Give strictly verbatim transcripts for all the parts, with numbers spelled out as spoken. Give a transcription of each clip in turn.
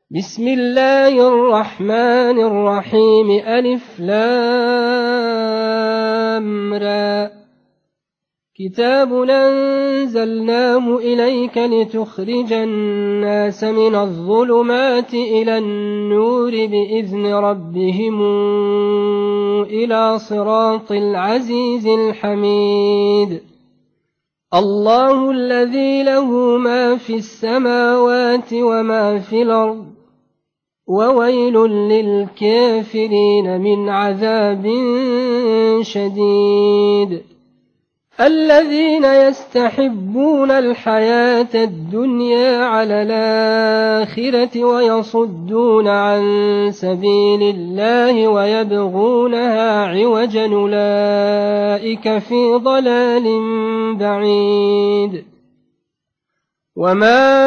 بسم الله الرحمن الرحيم ألف لام را كتاب أنزلناه إليك لتخرج الناس من الظلمات إلى النور بإذن ربهم إلى صراط العزيز الحميد الله الذي له ما في السماوات وما في الأرض وويل للكافرين من عذاب شديد الذين يستحبون الحياة الدنيا على الآخرة ويصدون عن سبيل الله ويبغونها عوجا أولئك في ضلال بعيد وما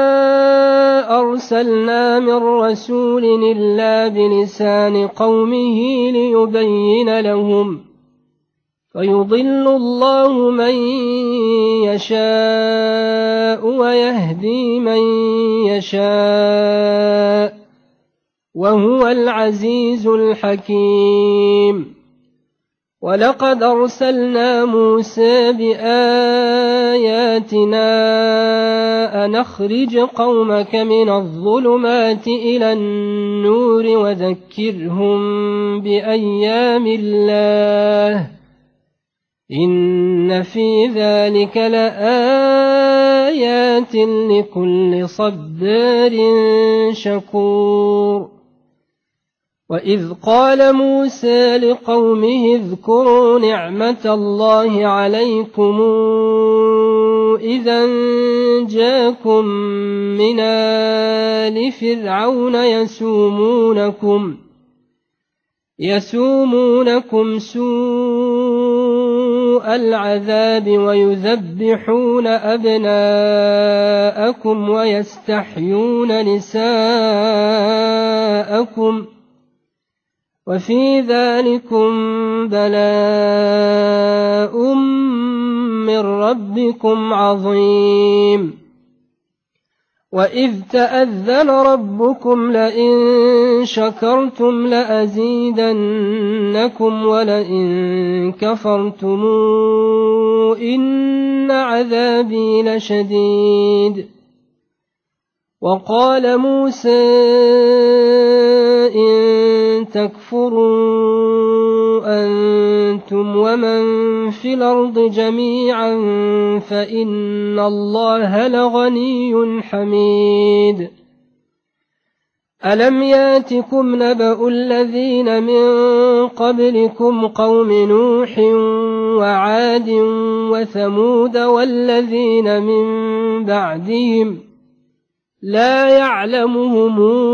أرسلنا من رسول إلا بلسان قومه ليبين لهم فيضل الله من يشاء ويهدي من يشاء وهو العزيز الحكيم ولقد أرسلنا موسى بآياتنا أن أخرج قومك من الظلمات إلى النور وذكرهم بأيام الله إن في ذلك لآيات لكل صبار شكور وإذ قال موسى لقومه اذكروا نعمة الله عليكم إذا جاءكم من آل فرعون يسومونكم يسومونكم سوء العذاب ويذبحون أبناءكم ويستحيون نساءكم وفي ذلكم بلاء من ربكم عظيم وإذ تأذن ربكم لئن شكرتم لأزيدنكم ولئن كفرتم إن عذابي لشديد وقال موسى إن تكفروا أنتم ومن في الأرض جميعا فإن الله لغني حميد ألم ياتكم نبأ الذين من قبلكم قوم نوح وعاد وثمود والذين من بعدهم لا يعلمهم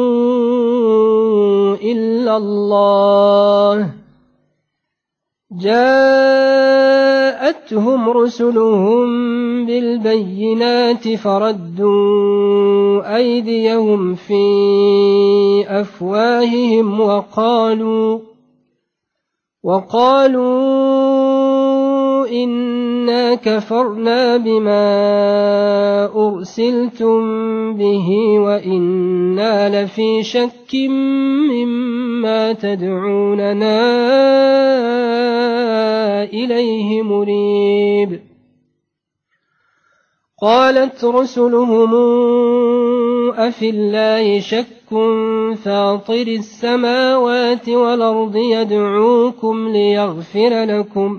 إلا الله جاءتهم رسلهم بالبينات فردوا أيديهم في أفواههم وقالوا وقالوا إنا كفرنا بما أرسلتم به وإنا لفي شك مما تدعوننا إليه مريب قالت رسلهم أفي الله شك فاطر السماوات والأرض يدعوكم ليغفر لكم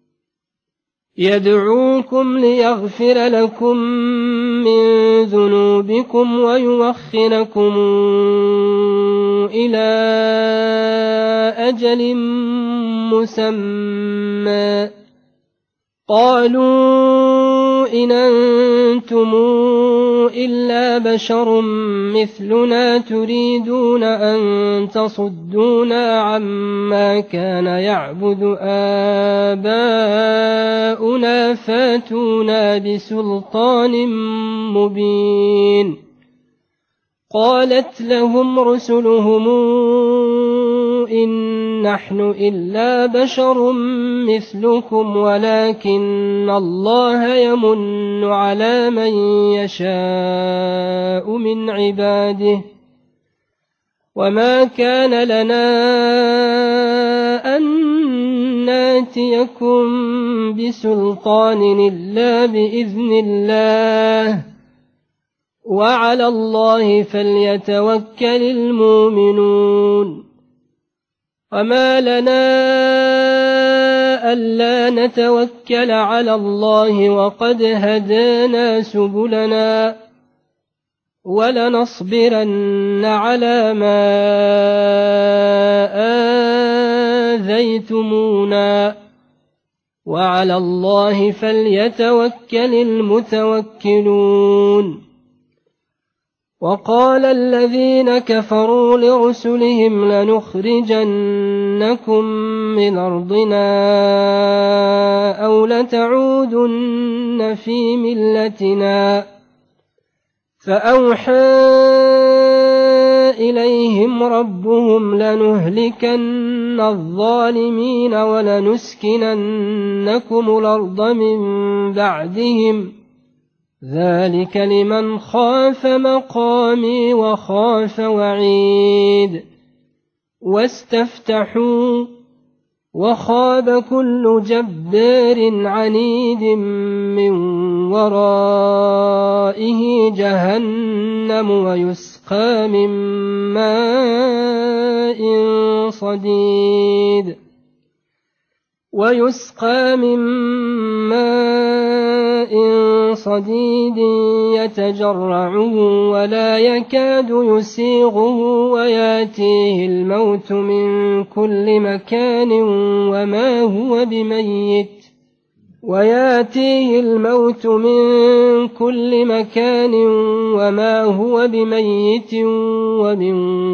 يدعوكم ليغفر لكم من ذنوبكم ويوخركم إلى أجل مسمى قالوا إن أنتم إلا بشر مثلنا تريدون أن تصدونا عما كان يعبد آباؤنا فاتونا بسلطان مبين قالت لهم رسلهم إن نحن إلا بشر مثلكم ولكن الله يمن على من يشاء من عباده وما كان لنا أن ناتيكم بسلطان إلا بإذن الله وعلى الله فليتوكل المؤمنون وما لنا ألا نتوكل على الله وقد هدانا سبلنا ولنصبرن على ما آذيتمونا وعلى الله فليتوكل المتوكلون وقال الذين كفروا لرسلهم لنخرجنكم من أرضنا أو لتعودن في ملتنا فأوحى إليهم ربهم لنهلكن الظالمين ولنسكننكم الأرض من بعدهم ذلك لمن خاف مقامي وخاف وعيد واستفتحوا وخاب كل جبار عنيد من ورائه جهنم ويسقى من ماء صديد ويسقى من ماء صديد يتجرعه ولا يكاد يسيغه وياتيه الموت من كل مكان وما هو بميت وياتيه الموت من كل مكان وما هو بميت ومن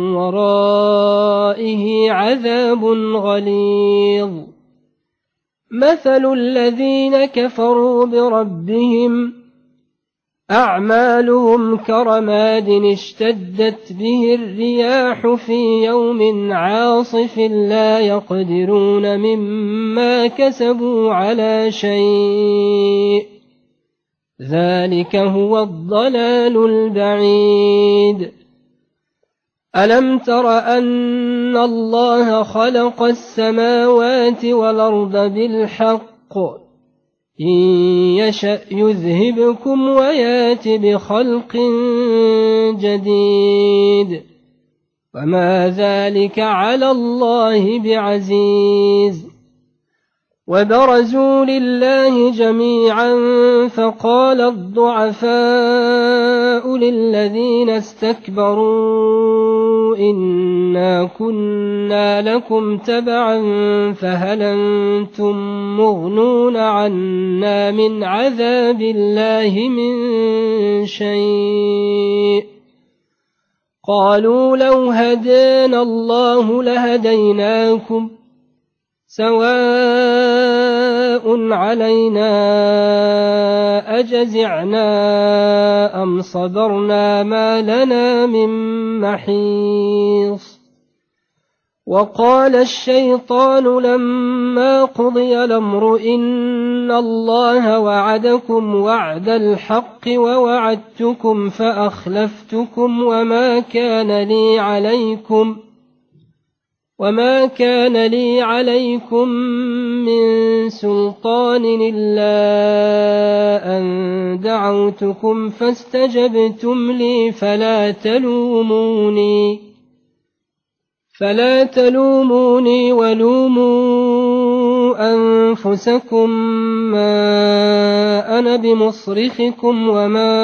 ورائه عذاب غليظ مثل الذين كفروا بربهم أعمالهم كرماد اشتدت به الرياح في يوم عاصف لا يقدرون مما كسبوا على شيء ذلك هو الضلال البعيد ألم تر أن الله خلق السماوات والأرض بالحق إن يشأ يذهبكم ويات بخلق جديد وما ذلك على الله بعزيز وبرزوا لله جميعا فقال الضعفاء للذين استكبروا إنا كنا لكم تبعا فهل أنتم مغنون عنا من عذاب الله من شيء قالوا لو هدانا الله لهديناكم سواء علينا أجزعنا أم صبرنا ما لنا من محيص وقال الشيطان لما قضي الأمر إن الله وعدكم وعد الحق ووعدتكم فأخلفتكم وما كان لي عليكم وما كان لي عليكم من سلطان إلا أن دعوتكم فاستجبتم لي فلا تلوموني فلا تلوموني ولوموا أنفسكم ما أنا بمصرخكم وما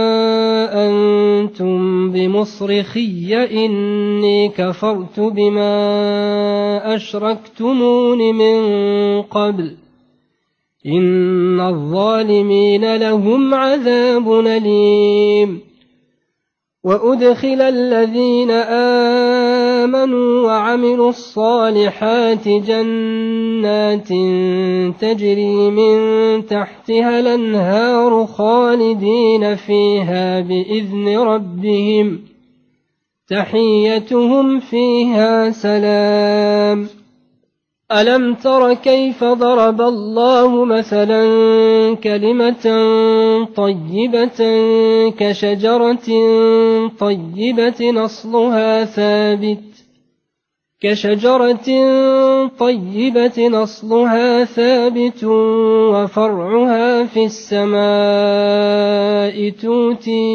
أنتم بمصرخي إني كفرت بما أشركتمون من قبل إن الظالمين لهم عذاب أليم وأدخل الذين آمنوا وعملوا الصالحات جنات تجري من تحتها الأنهار خالدين فيها بإذن ربهم تحيتهم فيها سلام ألم تر كيف ضرب الله مثلا كلمة طيبة كشجرة طيبة أصلها ثابت كشجرة طيبة أصلها ثابت وفرعها في السماء تؤتي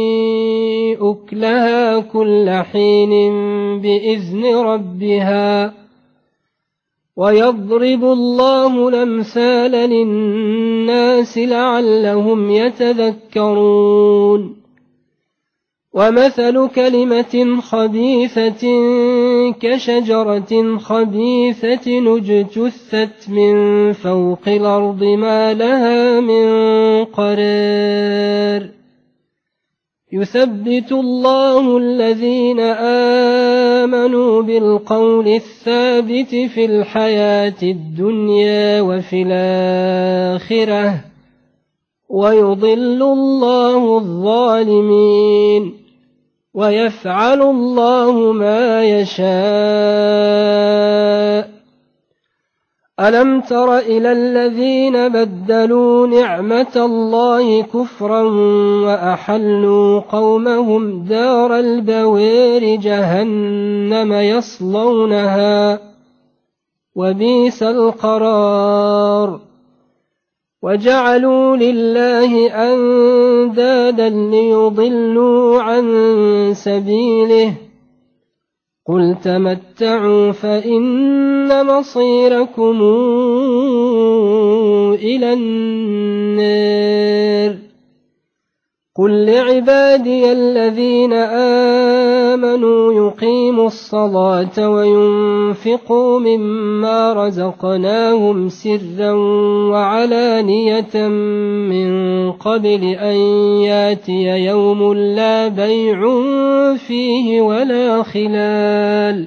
أكلها كل حين بإذن ربها ويضرب الله الأمثال للناس لعلهم يتذكرون ومثل كلمة خبيثة كشجرة خبيثة اجتثت من فوق الأرض ما لها من قرار يثبت الله الذين آمنوا بالقول الثابت في الحياة الدنيا وفي الآخرة ويضل الله الظالمين ويفعل الله ما يشاء ألم تر إلى الذين بدلوا نعمة الله كفرا وأحلوا قومهم دار البوير جهنم يصلونها وبئس القرار وجعلوا لله أندادا ليضلوا عن سبيله قل تمتعوا فإن مصيركم إلى النار قل لعبادي الذين آمنوا يقيموا الصلاة وينفقوا مما رزقناهم سرا وعلانية من قبل أن ياتي يوم لا بيع فيه ولا خلال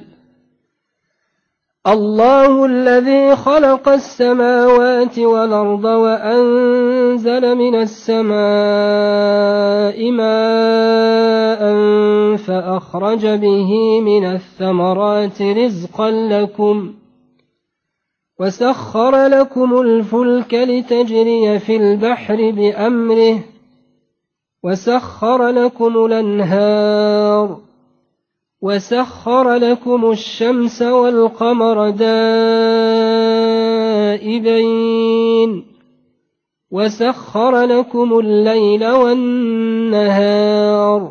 الله الذي خلق السماوات والأرض وأنزل من السماء ماء فأخرج به من الثمرات رزقا لكم وسخر لكم الفلك لتجري في البحر بأمره وسخر لكم الأنهار وسخر لكم الشمس والقمر دائبين وسخر لكم الليل والنهار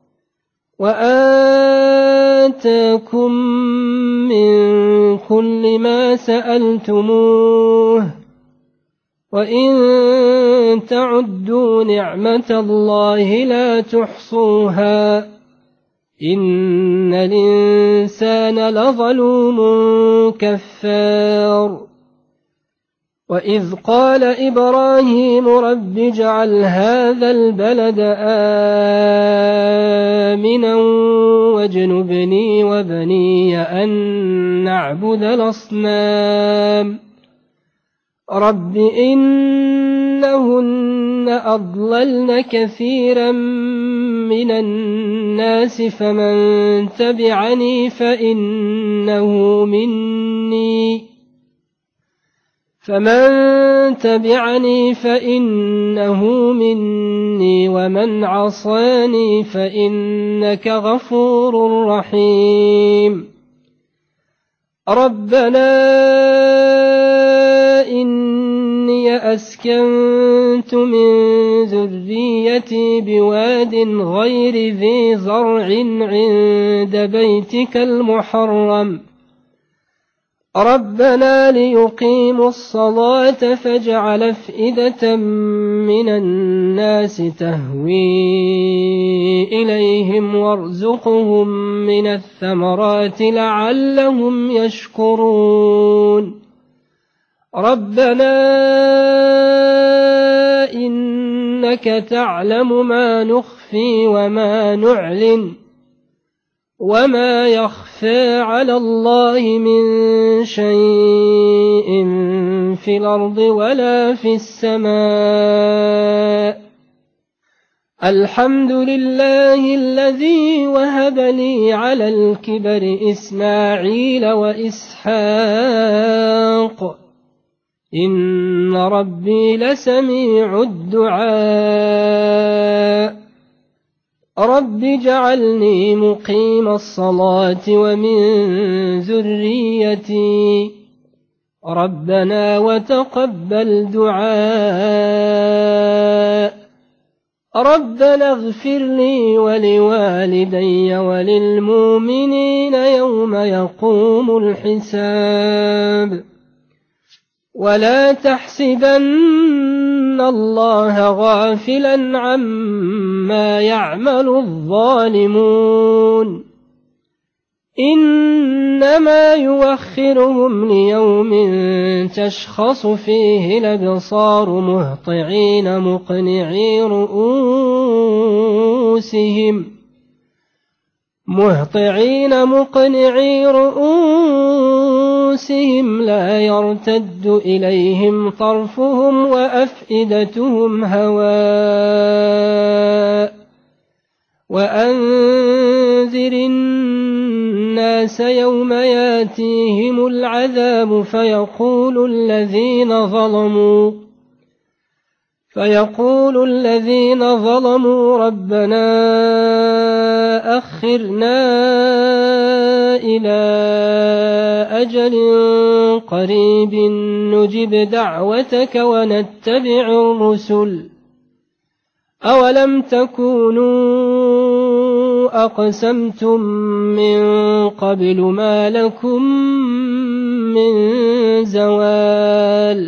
وآتاكم من كل ما سألتموه وإن تعدوا نعمة الله لا تحصوها إن الإنسان لظلوم كفار وإذ قال إبراهيم رب اجعل هذا البلد آمنا واجنبني وبني أن نعبد الأصنام رب إنهن أضللن كثيرا من الناس فمن تبعني فإنه مني فمن تبعني فإنه مني ومن عصاني فإنك غفور رحيم ربنا إني أسكنت من ذريتي بواد غير ذي زرع عند بيتك المحرم ربنا ليقيموا الصلاة فاجعل أفئدة من الناس تهوي إليهم وارزقهم من الثمرات لعلهم يشكرون ربنا إنك تعلم ما نخفي وما نعلن وما يخفى على الله من شيء في الأرض ولا في السماء الحمد لله الذي وهب لي على الكبر إسماعيل وإسحاق إن ربي لسميع الدعاء رب اجعلني مقيم الصلاة ومن ذريتي ربنا وتقبل دعاء ربنا اغفر لي ولوالدي وللمؤمنين يوم يقوم الحساب ولا تحسبن الله غافلا عما يعمل الظالمون إنما يوخرهم ليوم تشخص فيه الأبصار مهطعين مقنعي رؤوسهم مهطعين مقنعي رؤوسهم لا يرتد إليهم طرفهم وأفئدتهم هواء وأنذر الناس يوم ياتيهم العذاب فيقول الذين ظلموا فيقول الذين ظلموا ربنا أخرنا إلى أجل قريب نجب دعوتك ونتبع الرسل أولم تكونوا أقسمتم من قبل ما لكم من زوال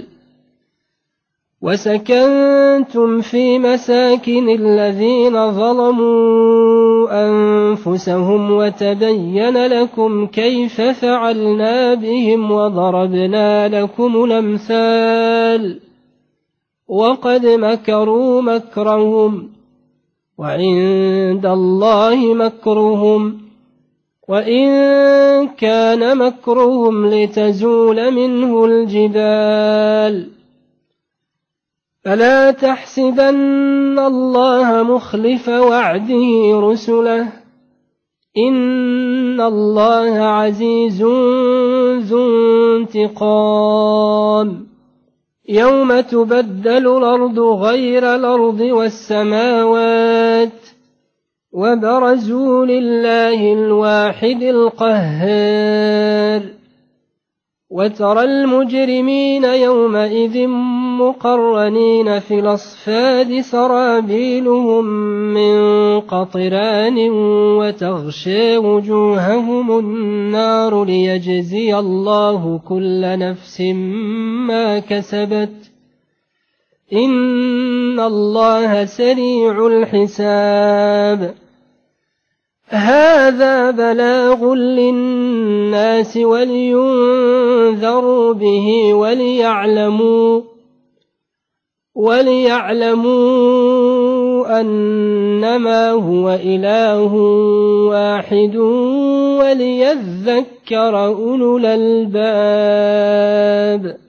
وسكنتم في مساكن الذين ظلموا أنفسهم وتبين لكم كيف فعلنا بهم وضربنا لكم الأمثال وقد مكروا مكرهم وعند الله مكرهم وإن كان مكرهم لتزول منه الجبال فلا تحسبن الله مخلف وعده رسله إن الله عزيز ذو انتقام يوم تبدل الأرض غير الأرض والسماوات وبرزوا لله الواحد القهار وترى المجرمين يومئذ مقرنين في الأصفاد سرابيلهم من قطران وتغشى وجوههم النار ليجزي الله كل نفس ما كسبت إن الله سريع الحساب هذا بلاغ للناس ولينذروا به وليعلموا وليعلموا أنما هو إله واحد وليذكر أولو الألباب